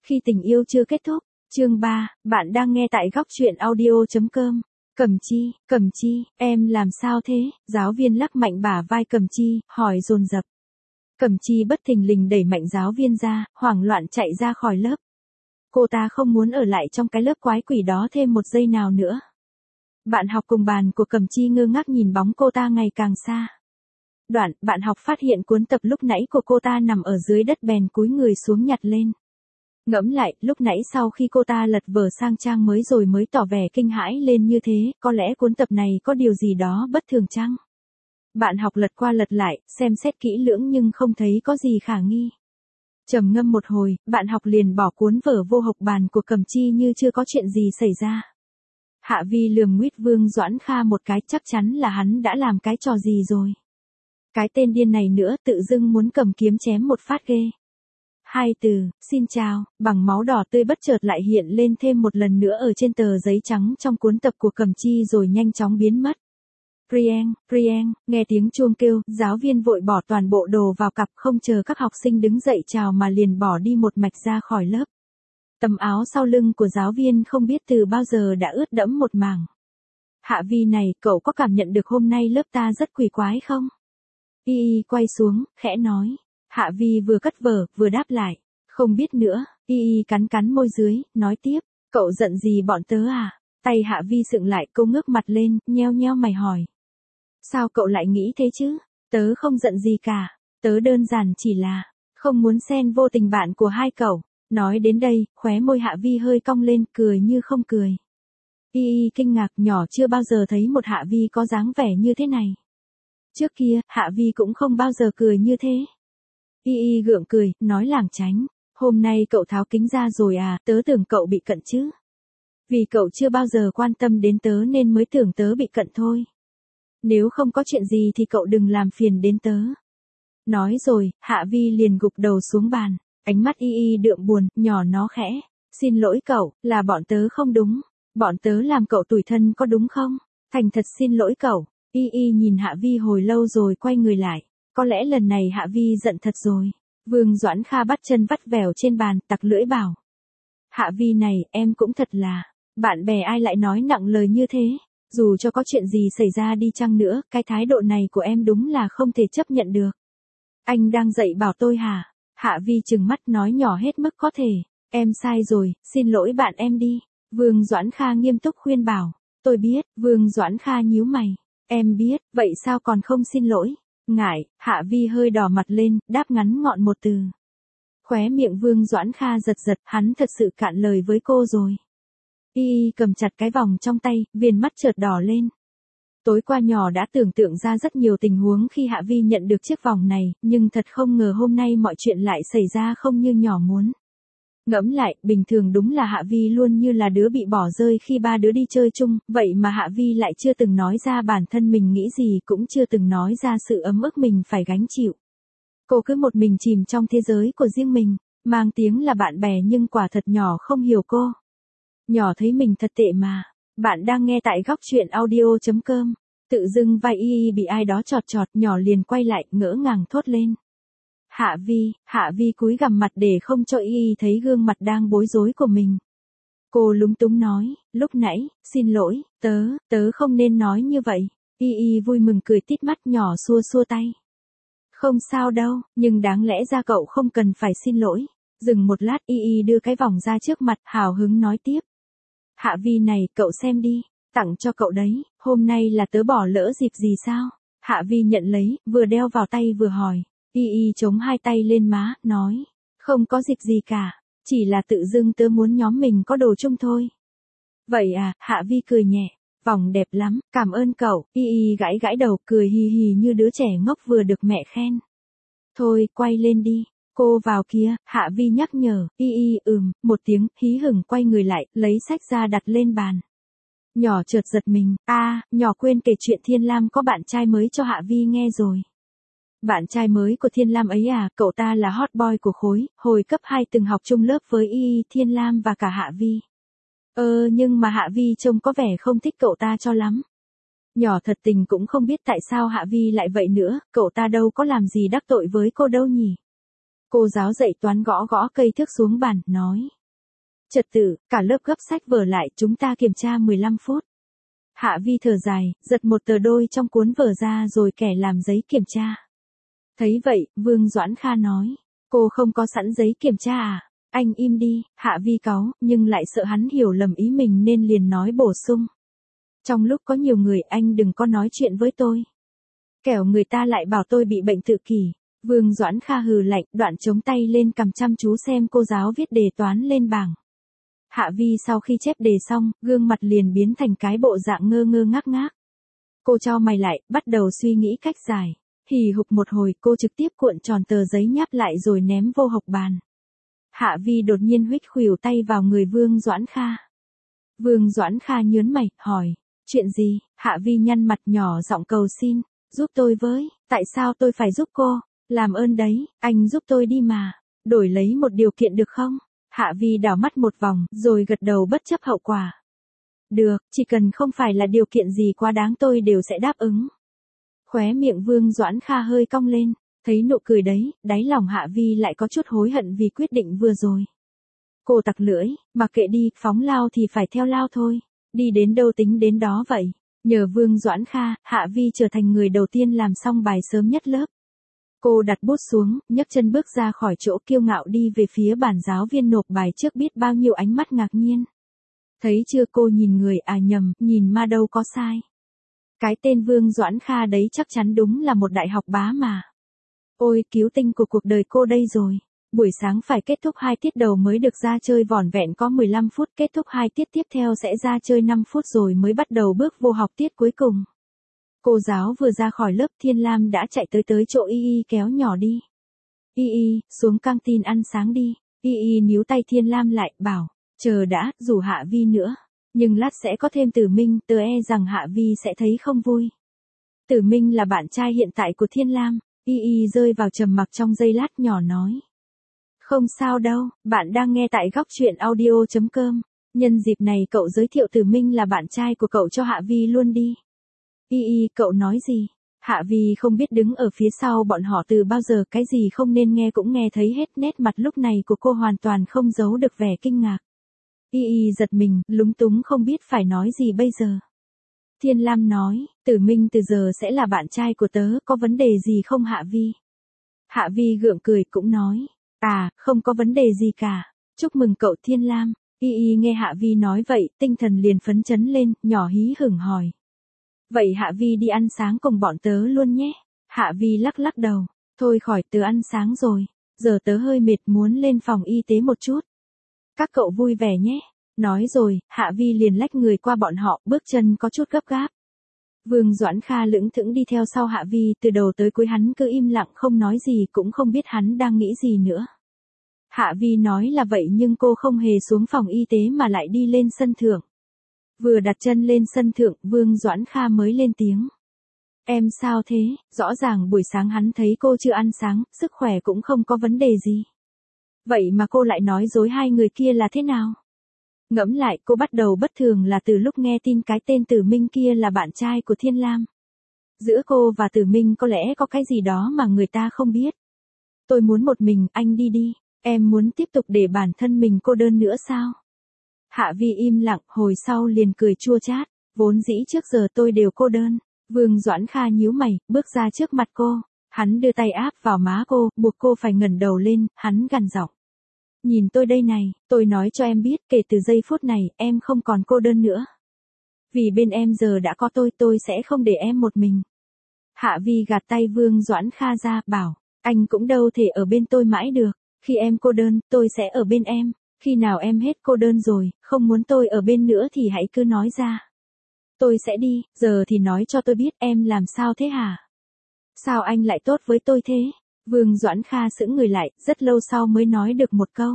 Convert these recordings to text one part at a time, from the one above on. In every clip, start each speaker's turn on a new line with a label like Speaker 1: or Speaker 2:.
Speaker 1: Khi tình yêu chưa kết thúc, chương 3, bạn đang nghe tại góc truyện audio.com. Cẩm Chi, em làm sao thế? Giáo viên lắc mạnh bả vai Cẩm Chi, hỏi dồn dập. Cẩm Chi bất thình lình đẩy mạnh giáo viên ra, hoảng loạn chạy ra khỏi lớp. Cô ta không muốn ở lại trong cái lớp quái quỷ đó thêm một giây nào nữa. Bạn học cùng bàn của Cẩm Chi ngơ ngác nhìn bóng cô ta ngày càng xa. Đoạn, bạn học phát hiện cuốn tập lúc nãy của cô ta nằm ở dưới đất bèn cúi người xuống nhặt lên. Ngẫm lại, lúc nãy sau khi cô ta lật vở sang trang mới rồi mới tỏ vẻ kinh hãi lên như thế, có lẽ cuốn tập này có điều gì đó bất thường chăng? Bạn học lật qua lật lại, xem xét kỹ lưỡng nhưng không thấy có gì khả nghi. Trầm ngâm một hồi, bạn học liền bỏ cuốn vở vô học bàn của Cẩm Chi như chưa có chuyện gì xảy ra. Hạ Vi lườm nguýt Vương Doãn Kha một cái, chắc chắn là hắn đã làm cái trò gì rồi. Cái tên điên này nữa tự dưng muốn cầm kiếm chém một phát ghê. Hai từ, xin chào, bằng máu đỏ tươi bất chợt lại hiện lên thêm một lần nữa ở trên tờ giấy trắng trong cuốn tập của Cẩm Chi rồi nhanh chóng biến mất. Prieng, nghe tiếng chuông kêu, giáo viên vội bỏ toàn bộ đồ vào cặp không chờ các học sinh đứng dậy chào mà liền bỏ đi một mạch ra khỏi lớp. Tấm áo sau lưng của giáo viên không biết từ bao giờ đã ướt đẫm một mảng. Hạ Vi này, cậu có cảm nhận được hôm nay lớp ta rất quỷ quái không? Y quay xuống, khẽ nói. Hạ Vi vừa cất vở, vừa đáp lại. Không biết nữa, Y cắn cắn môi dưới, nói tiếp. Cậu giận gì bọn tớ à? Tay Hạ Vi sượng lại, cô ngước mặt lên, nheo nheo mày hỏi. Sao cậu lại nghĩ thế chứ? Tớ không giận gì cả. Tớ đơn giản chỉ là không muốn xen vô tình bạn của hai cậu. Nói đến đây, khóe môi Hạ Vi hơi cong lên, cười như không cười. Y kinh ngạc, nhỏ chưa bao giờ thấy một Hạ Vi có dáng vẻ như thế này. Trước kia, Hạ Vi cũng không bao giờ cười như thế. Y gượng cười, nói lảng tránh. Hôm nay cậu tháo kính ra rồi à, tớ tưởng cậu bị cận chứ. Vì cậu chưa bao giờ quan tâm đến tớ nên mới tưởng tớ bị cận thôi. Nếu không có chuyện gì thì cậu đừng làm phiền đến tớ. Nói rồi, Hạ Vi liền gục đầu xuống bàn. Ánh mắt Y đượm buồn, nhỏ nó khẽ. Xin lỗi cậu, là bọn tớ không đúng. Bọn tớ làm cậu tủi thân có đúng không? Thành thật xin lỗi cậu. Y nhìn Hạ Vi hồi lâu rồi quay người lại. Có lẽ lần này Hạ Vi giận thật rồi. Vương Doãn Kha bắt chân vắt vẻo trên bàn, tặc lưỡi bảo. Hạ Vi này, em cũng thật là. Bạn bè ai lại nói nặng lời như thế? Dù cho có chuyện gì xảy ra đi chăng nữa, cái thái độ này của em đúng là không thể chấp nhận được. Anh đang dạy bảo tôi hả? Hạ Vi trừng mắt nói nhỏ hết mức có thể. Em sai rồi, xin lỗi bạn em đi. Vương Doãn Kha nghiêm túc khuyên bảo. Tôi biết, Vương Doãn Kha nhíu mày. Em biết, vậy sao còn không xin lỗi? Ngại, Hạ Vi hơi đỏ mặt lên, đáp ngắn gọn một từ. Khóe miệng Vương Doãn Kha giật giật, hắn thật sự cạn lời với cô rồi. Y cầm chặt cái vòng trong tay, viền mắt chợt đỏ lên. Tối qua nhỏ đã tưởng tượng ra rất nhiều tình huống khi Hạ Vi nhận được chiếc vòng này, nhưng thật không ngờ hôm nay mọi chuyện lại xảy ra không như nhỏ muốn. Ngẫm lại, bình thường đúng là Hạ Vi luôn như là đứa bị bỏ rơi khi ba đứa đi chơi chung, vậy mà Hạ Vi lại chưa từng nói ra bản thân mình nghĩ gì, cũng chưa từng nói ra sự ấm ức mình phải gánh chịu. Cô cứ một mình chìm trong thế giới của riêng mình, mang tiếng là bạn bè nhưng quả thật nhỏ không hiểu cô. Nhỏ thấy mình thật tệ mà. Bạn đang nghe tại góc truyện audio.com. Tự dưng vai Y bị ai đó chọt chọt, nhỏ liền quay lại, ngỡ ngàng thốt lên. Hạ Vi cúi gằm mặt để không cho Y thấy gương mặt đang bối rối của mình. Cô lúng túng nói, lúc nãy, xin lỗi, tớ không nên nói như vậy. Y vui mừng cười tít mắt, nhỏ xua xua tay. Không sao đâu, nhưng đáng lẽ ra cậu không cần phải xin lỗi. Dừng một lát, Y đưa cái vòng ra trước mặt, hào hứng nói tiếp. Hạ Vi này, cậu xem đi, tặng cho cậu đấy, hôm nay là tớ bỏ lỡ dịp gì sao? Hạ Vi nhận lấy, vừa đeo vào tay vừa hỏi. Y chống hai tay lên má, nói. Không có dịp gì cả, chỉ là tự dưng tớ muốn nhóm mình có đồ chung thôi. Vậy à, Hạ Vi cười nhẹ. Vòng đẹp lắm, cảm ơn cậu. Y gãi gãi đầu, cười hì hì như đứa trẻ ngốc vừa được mẹ khen. Thôi, quay lên đi. Cô vào kia, Hạ Vi nhắc nhở. Một tiếng, hí hửng quay người lại, lấy sách ra đặt lên bàn. Nhỏ chợt giật mình. Nhỏ quên kể chuyện Thiên Lam có bạn trai mới cho Hạ Vi nghe rồi. Bạn trai mới của Thiên Lam ấy à, cậu ta là hot boy của khối, hồi cấp 2 từng học chung lớp với Thiên Lam và cả Hạ Vi. Nhưng mà Hạ Vi trông có vẻ không thích cậu ta cho lắm. Nhỏ thật tình cũng không biết tại sao Hạ Vi lại vậy nữa, cậu ta đâu có làm gì đắc tội với cô đâu nhỉ. Cô giáo dạy toán gõ gõ cây thước xuống bàn, nói. Trật tự, cả lớp gấp sách vở lại, chúng ta kiểm tra 15 phút. Hạ Vi thở dài, giật một tờ đôi trong cuốn vở ra rồi kẻ làm giấy kiểm tra. Thấy vậy, Vương Doãn Kha nói. Cô không có sẵn giấy kiểm tra à? Anh im đi, Hạ Vi cáu, nhưng lại sợ hắn hiểu lầm ý mình nên liền nói bổ sung. Trong lúc có nhiều người anh đừng có nói chuyện với tôi. Kẻo người ta lại bảo tôi bị bệnh tự kỷ. Vương Doãn Kha hừ lạnh, đoạn chống tay lên cầm chăm chú xem cô giáo viết đề toán lên bảng. Hạ Vi sau khi chép đề xong, gương mặt liền biến thành cái bộ dạng ngơ ngơ ngác ngác. Cô chau mày lại, bắt đầu suy nghĩ cách giải. Hì hục một hồi, cô trực tiếp cuộn tròn tờ giấy nháp lại rồi ném vô hộc bàn. Hạ Vi đột nhiên huých khuỷu tay vào người Vương Doãn Kha. Vương Doãn Kha nhớn mày, hỏi. Chuyện gì? Hạ Vi nhăn mặt nhỏ giọng cầu xin. Giúp tôi với, tại sao tôi phải giúp cô? Làm ơn đấy, anh giúp tôi đi mà. Đổi lấy một điều kiện được không? Hạ Vi đảo mắt một vòng, rồi gật đầu bất chấp hậu quả. Được, chỉ cần không phải là điều kiện gì quá đáng tôi đều sẽ đáp ứng. Khóe miệng Vương Doãn Kha hơi cong lên, thấy nụ cười đấy, đáy lòng Hạ Vi lại có chút hối hận vì quyết định vừa rồi. Cô tặc lưỡi, mặc kệ đi, phóng lao thì phải theo lao thôi, đi đến đâu tính đến đó vậy. Nhờ Vương Doãn Kha, Hạ Vi trở thành người đầu tiên làm xong bài sớm nhất lớp. Cô đặt bút xuống, nhấc chân bước ra khỏi chỗ kiêu ngạo đi về phía bàn giáo viên nộp bài trước biết bao nhiêu ánh mắt ngạc nhiên. Thấy chưa, cô nhìn người à nhầm, nhìn ma đâu có sai. Cái tên Vương Doãn Kha đấy chắc chắn đúng là một đại học bá mà. Ôi, cứu tinh của cuộc đời cô đây rồi. Buổi sáng phải kết thúc 2 tiết đầu mới được ra chơi vỏn vẹn có 15 phút, kết thúc 2 tiết tiếp theo sẽ ra chơi 5 phút rồi mới bắt đầu bước vô học tiết cuối cùng. Cô giáo vừa ra khỏi lớp, Thiên Lam đã chạy tới chỗ Y Y kéo nhỏ đi. Y Y, xuống căng tin ăn sáng đi. Y Y níu tay Thiên Lam lại, bảo, chờ đã, rủ Hạ Vi nữa. Nhưng lát sẽ có thêm Tử Minh, tớ e rằng Hạ Vi sẽ thấy không vui. Tử Minh là bạn trai hiện tại của Thiên Lam. Y Y rơi vào trầm mặc trong giây lát, nhỏ nói. Không sao đâu, bạn đang nghe tại góc truyện audio.com. Nhân dịp này cậu giới thiệu Tử Minh là bạn trai của cậu cho Hạ Vi luôn đi. Y Y, cậu nói gì? Hạ Vi không biết đứng ở phía sau bọn họ từ bao giờ, cái gì không nên nghe cũng nghe thấy hết, nét mặt lúc này của cô hoàn toàn không giấu được vẻ kinh ngạc. Y Y giật mình, lúng túng không biết phải nói gì bây giờ. Thiên Lam nói, Tử Minh từ giờ sẽ là bạn trai của tớ, có vấn đề gì không Hạ Vi? Hạ Vi gượng cười cũng nói, à, không có vấn đề gì cả, chúc mừng cậu Thiên Lam. Y Y nghe Hạ Vi nói vậy, tinh thần liền phấn chấn lên, nhỏ hí hửng hỏi. Vậy Hạ Vi đi ăn sáng cùng bọn tớ luôn nhé. Hạ Vi lắc lắc đầu, thôi khỏi, tớ ăn sáng rồi, giờ tớ hơi mệt muốn lên phòng y tế một chút. Các cậu vui vẻ nhé. Nói rồi, Hạ Vi liền lách người qua bọn họ, bước chân có chút gấp gáp. Vương Doãn Kha lững thững đi theo sau Hạ Vi, từ đầu tới cuối hắn cứ im lặng không nói gì, cũng không biết hắn đang nghĩ gì nữa. Hạ Vi nói là vậy nhưng cô không hề xuống phòng y tế mà lại đi lên sân thượng. Vừa đặt chân lên sân thượng, Vương Doãn Kha mới lên tiếng. Em sao thế? Rõ ràng buổi sáng hắn thấy cô chưa ăn sáng, sức khỏe cũng không có vấn đề gì. Vậy mà cô lại nói dối hai người kia là thế nào? Ngẫm lại, cô bắt đầu bất thường là từ lúc nghe tin cái tên Tử Minh kia là bạn trai của Thiên Lam. Giữa cô và Tử Minh có lẽ có cái gì đó mà người ta không biết. Tôi muốn một mình, anh đi đi. Em muốn tiếp tục để bản thân mình cô đơn nữa sao? Hạ Vi im lặng, hồi sau liền cười chua chát. Vốn dĩ trước giờ tôi đều cô đơn. Vương Doãn Kha nhíu mày, bước ra trước mặt cô. Hắn đưa tay áp vào má cô, buộc cô phải ngẩng đầu lên, hắn gằn giọng. Nhìn tôi đây này, tôi nói cho em biết, kể từ giây phút này, em không còn cô đơn nữa. Vì bên em giờ đã có tôi sẽ không để em một mình. Hạ Vi gạt tay Vương Doãn Kha ra, bảo, anh cũng đâu thể ở bên tôi mãi được. Khi em cô đơn, tôi sẽ ở bên em. Khi nào em hết cô đơn rồi, không muốn tôi ở bên nữa thì hãy cứ nói ra. Tôi sẽ đi, giờ thì nói cho tôi biết em làm sao thế hả? Sao anh lại tốt với tôi thế? Vương Doãn Kha sững người lại, rất lâu sau mới nói được một câu.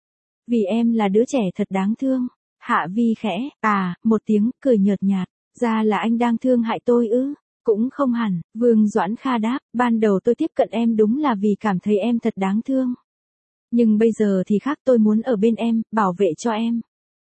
Speaker 1: Vì em là đứa trẻ thật đáng thương. Hạ Vi khẽ, một tiếng, cười nhợt nhạt. Ra là anh đang thương hại tôi ư? Cũng không hẳn, Vương Doãn Kha đáp, ban đầu tôi tiếp cận em đúng là vì cảm thấy em thật đáng thương. Nhưng bây giờ thì khác, tôi muốn ở bên em, bảo vệ cho em.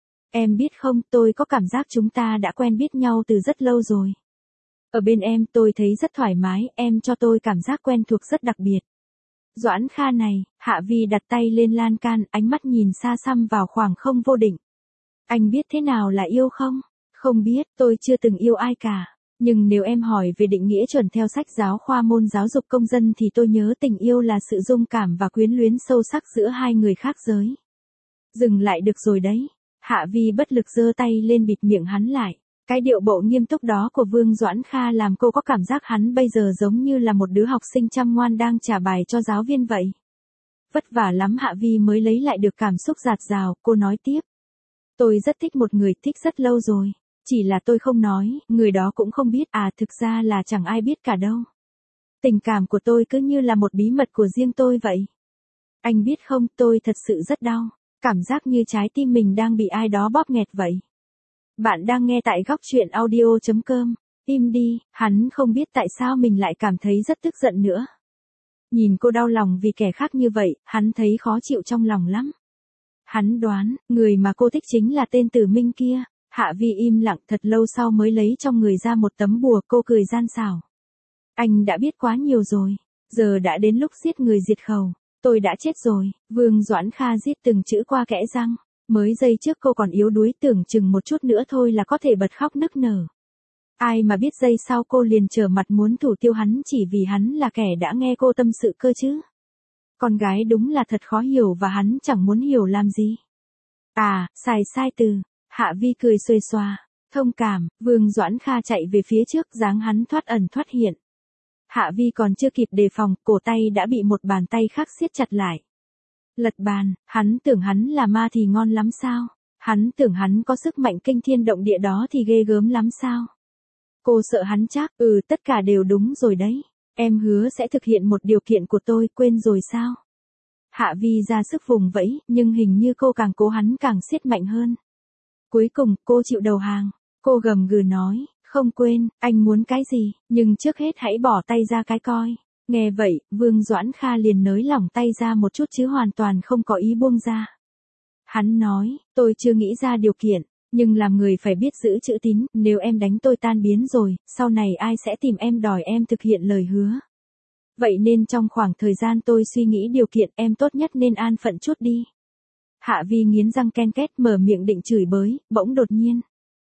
Speaker 1: Em biết không, tôi có cảm giác chúng ta đã quen biết nhau từ rất lâu rồi. Ở bên em tôi thấy rất thoải mái, em cho tôi cảm giác quen thuộc rất đặc biệt. Doãn Kha này, Hạ Vi đặt tay lên lan can, ánh mắt nhìn xa xăm vào khoảng không vô định. Anh biết thế nào là yêu không? Không biết, tôi chưa từng yêu ai cả. Nhưng nếu em hỏi về định nghĩa chuẩn theo sách giáo khoa môn giáo dục công dân thì tôi nhớ tình yêu là sự dung cảm và quyến luyến sâu sắc giữa hai người khác giới. Dừng lại được rồi đấy. Hạ Vi bất lực giơ tay lên bịt miệng hắn lại. Cái điệu bộ nghiêm túc đó của Vương Doãn Kha làm cô có cảm giác hắn bây giờ giống như là một đứa học sinh chăm ngoan đang trả bài cho giáo viên vậy. Vất vả lắm Hạ Vi mới lấy lại được cảm xúc dạt dào, cô nói tiếp. Tôi rất thích một người, thích rất lâu rồi. Chỉ là tôi không nói, người đó cũng không biết, thực ra là chẳng ai biết cả đâu. Tình cảm của tôi cứ như là một bí mật của riêng tôi vậy. Anh biết không, tôi thật sự rất đau, cảm giác như trái tim mình đang bị ai đó bóp nghẹt vậy. Bạn đang nghe tại góc truyện audio.com. Im đi, hắn không biết tại sao mình lại cảm thấy rất tức giận nữa. Nhìn cô đau lòng vì kẻ khác như vậy, hắn thấy khó chịu trong lòng lắm. Hắn đoán, người mà cô thích chính là tên Tử Minh kia. Hạ Vi im lặng thật lâu sau mới lấy trong người ra một tấm bùa, cô cười gian xảo. Anh đã biết quá nhiều rồi, giờ đã đến lúc giết người diệt khẩu. Tôi đã chết rồi, Vương Doãn Kha giết từng chữ qua kẽ răng. Mới giây trước cô còn yếu đuối, tưởng chừng một chút nữa thôi là có thể bật khóc nức nở. Ai mà biết giây sau cô liền trở mặt muốn thủ tiêu hắn chỉ vì hắn là kẻ đã nghe cô tâm sự cơ chứ. Con gái đúng là thật khó hiểu và hắn chẳng muốn hiểu làm gì. Sai từ. Hạ Vi cười xuề xòa. Thông cảm, Vương Doãn Kha chạy về phía trước, dáng hắn thoát ẩn thoát hiện. Hạ Vi còn chưa kịp đề phòng, cổ tay đã bị một bàn tay khác siết chặt lại. Lật bàn, hắn tưởng hắn là ma thì ngon lắm sao? Hắn tưởng hắn có sức mạnh kinh thiên động địa đó thì ghê gớm lắm sao? Cô sợ hắn chắc, tất cả đều đúng rồi đấy. Em hứa sẽ thực hiện một điều kiện của tôi, quên rồi sao? Hạ Vi ra sức vùng vẫy, nhưng hình như cô càng cố hắn càng siết mạnh hơn. Cuối cùng, cô chịu đầu hàng. Cô gầm gừ nói, không quên, anh muốn cái gì, nhưng trước hết hãy bỏ tay ra cái coi. Nghe vậy, Vương Doãn Kha liền nới lỏng tay ra một chút chứ hoàn toàn không có ý buông ra. Hắn nói, tôi chưa nghĩ ra điều kiện, nhưng làm người phải biết giữ chữ tín, nếu em đánh tôi tan biến rồi, sau này ai sẽ tìm em đòi em thực hiện lời hứa. Vậy nên trong khoảng thời gian tôi suy nghĩ điều kiện, em tốt nhất nên an phận chút đi. Hạ Vi nghiến răng ken két mở miệng định chửi bới, bỗng đột nhiên.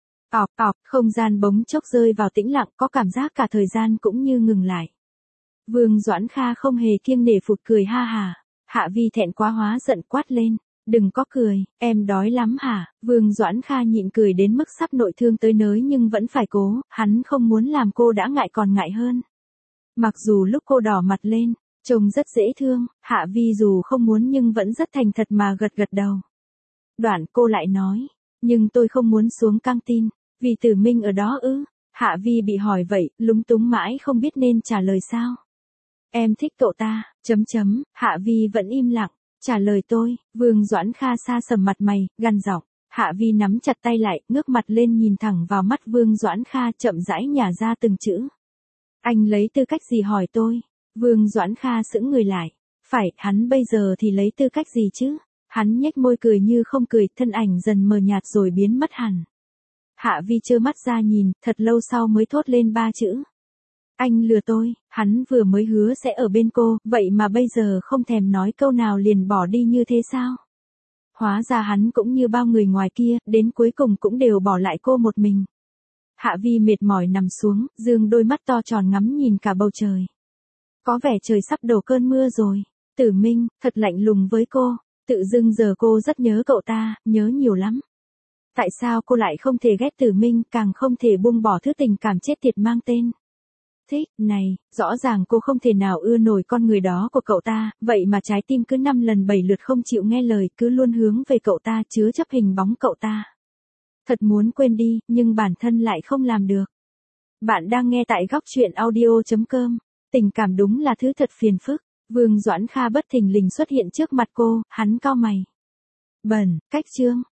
Speaker 1: Không gian bỗng chốc rơi vào tĩnh lặng, có cảm giác cả thời gian cũng như ngừng lại. Vương Doãn Kha không hề kiêng nể phụt cười ha hà. Hạ Vi thẹn quá hóa giận quát lên. Đừng có cười, em đói lắm hả? Vương Doãn Kha nhịn cười đến mức sắp nội thương tới nới nhưng vẫn phải cố, hắn không muốn làm cô đã ngại còn ngại hơn. Mặc dù lúc cô đỏ mặt lên, trông rất dễ thương, Hạ Vi dù không muốn nhưng vẫn rất thành thật mà gật gật đầu. Đoạn cô lại nói, nhưng tôi không muốn xuống căng tin, vì Tử Minh ở đó ư? Hạ Vi bị hỏi vậy, lúng túng mãi không biết nên trả lời sao. Em thích cậu ta, Hạ Vi vẫn im lặng, trả lời tôi. Vương Doãn Kha xa sầm mặt mày, gằn giọng. Hạ Vi nắm chặt tay lại, ngước mặt lên nhìn thẳng vào mắt Vương Doãn Kha, chậm rãi nhả ra từng chữ. Anh lấy tư cách gì hỏi tôi? Vương Doãn Kha sững người lại. Phải, hắn bây giờ thì lấy tư cách gì chứ? Hắn nhếch môi cười như không cười, thân ảnh dần mờ nhạt rồi biến mất hẳn. Hạ Vi trơ mắt ra nhìn, thật lâu sau mới thốt lên 3 chữ. Anh lừa tôi, hắn vừa mới hứa sẽ ở bên cô, vậy mà bây giờ không thèm nói câu nào liền bỏ đi như thế sao? Hóa ra hắn cũng như bao người ngoài kia, đến cuối cùng cũng đều bỏ lại cô một mình. Hạ Vi mệt mỏi nằm xuống, dương đôi mắt to tròn ngắm nhìn cả bầu trời. Có vẻ trời sắp đổ cơn mưa rồi. Tử Minh, thật lạnh lùng với cô. Tự dưng giờ cô rất nhớ cậu ta, nhớ nhiều lắm. Tại sao cô lại không thể ghét Tử Minh, càng không thể buông bỏ thứ tình cảm chết tiệt mang tên thích này? Rõ ràng cô không thể nào ưa nổi con người đó của cậu ta, vậy mà trái tim cứ 5 lần 7 lượt không chịu nghe lời, cứ luôn hướng về cậu ta, chứa chấp hình bóng cậu ta. Thật muốn quên đi, nhưng bản thân lại không làm được. Bạn đang nghe tại góc truyện audio.com. Tình cảm đúng là thứ thật phiền phức. Vương Doãn Kha bất thình lình xuất hiện trước mặt cô, hắn cau mày. Bẩn, cách chương.